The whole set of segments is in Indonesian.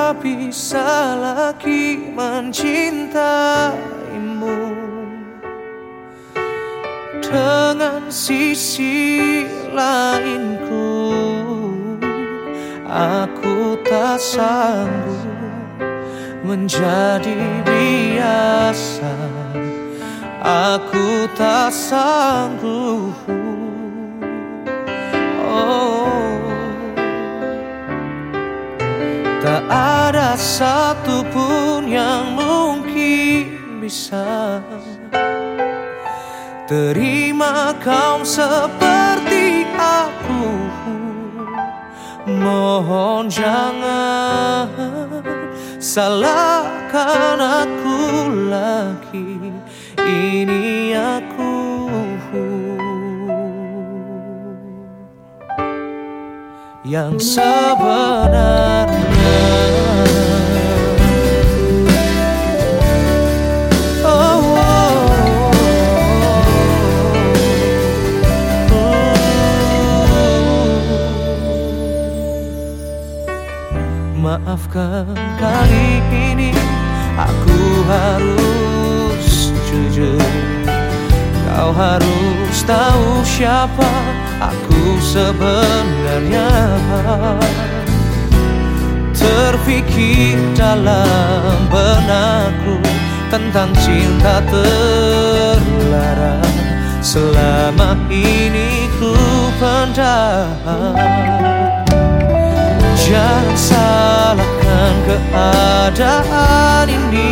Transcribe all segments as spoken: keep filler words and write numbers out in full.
tak bisa lagi mencintaimu dengan sisi lainku. Aku tak sanggup menjadi biasa, aku tak sanggup. Oh, tak ada satupun yang mungkin bisa terima kau seperti aku. Mohon jangan salahkan aku lagi, ini aku yang sebenarnya. Oh, oh, oh, oh. Maafkan kali ini aku harus jujur. Kau harus tahu siapa aku sebenarnya. Terfikir dalam benakku tentang cinta terlarang, selama ini ku pendam. Jangan salahkan keadaan ini,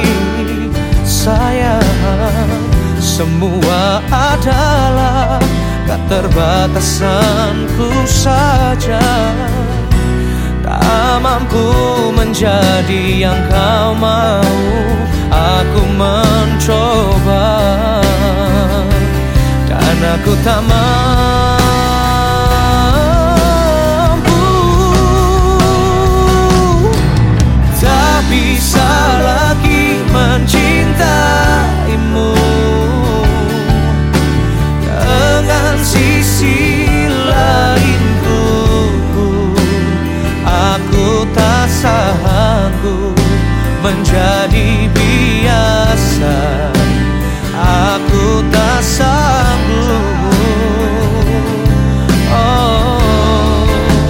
sayang. Semua adalah keterbatasanku saja. Tak mampu menjadi yang kau mau. Aku mencoba dan aku tak mampu. Tak bisa lagi mencintaimu dengan sisi lainku. Aku tak sanggup menjadi biasa, aku tak sanggup. Oh,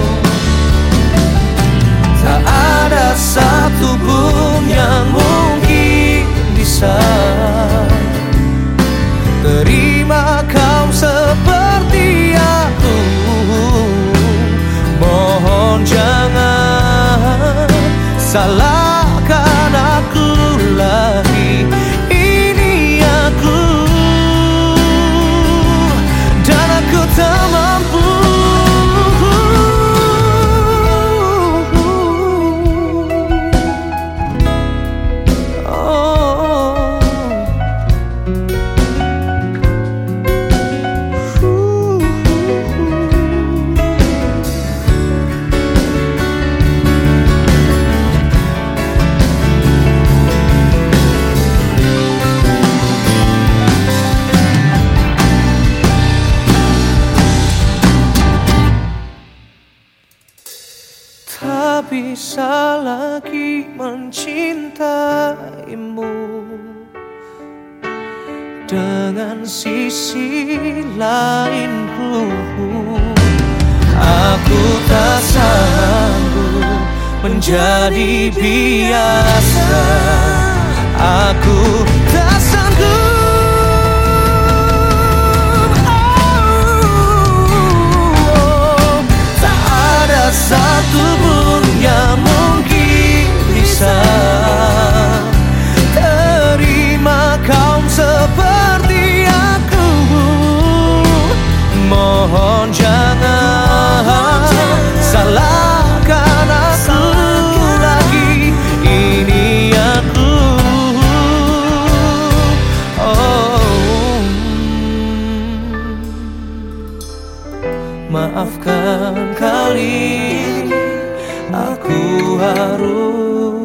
tak ada satupun yang mungkin bisa terima kau seperti aku. Mohon jangan salahkan aku lagi, ini aku dan aku tak mampu. Tak bisa lagi mencintaimu dengan sisi lainku. Aku tak sanggup menjadi biasa, aku tak sanggup. Satupun yang mungkin bisa terima kau seperti aku. Mohon jangan salahkan aku lagi, ini aku. Oh, maafkan kali ini aku harus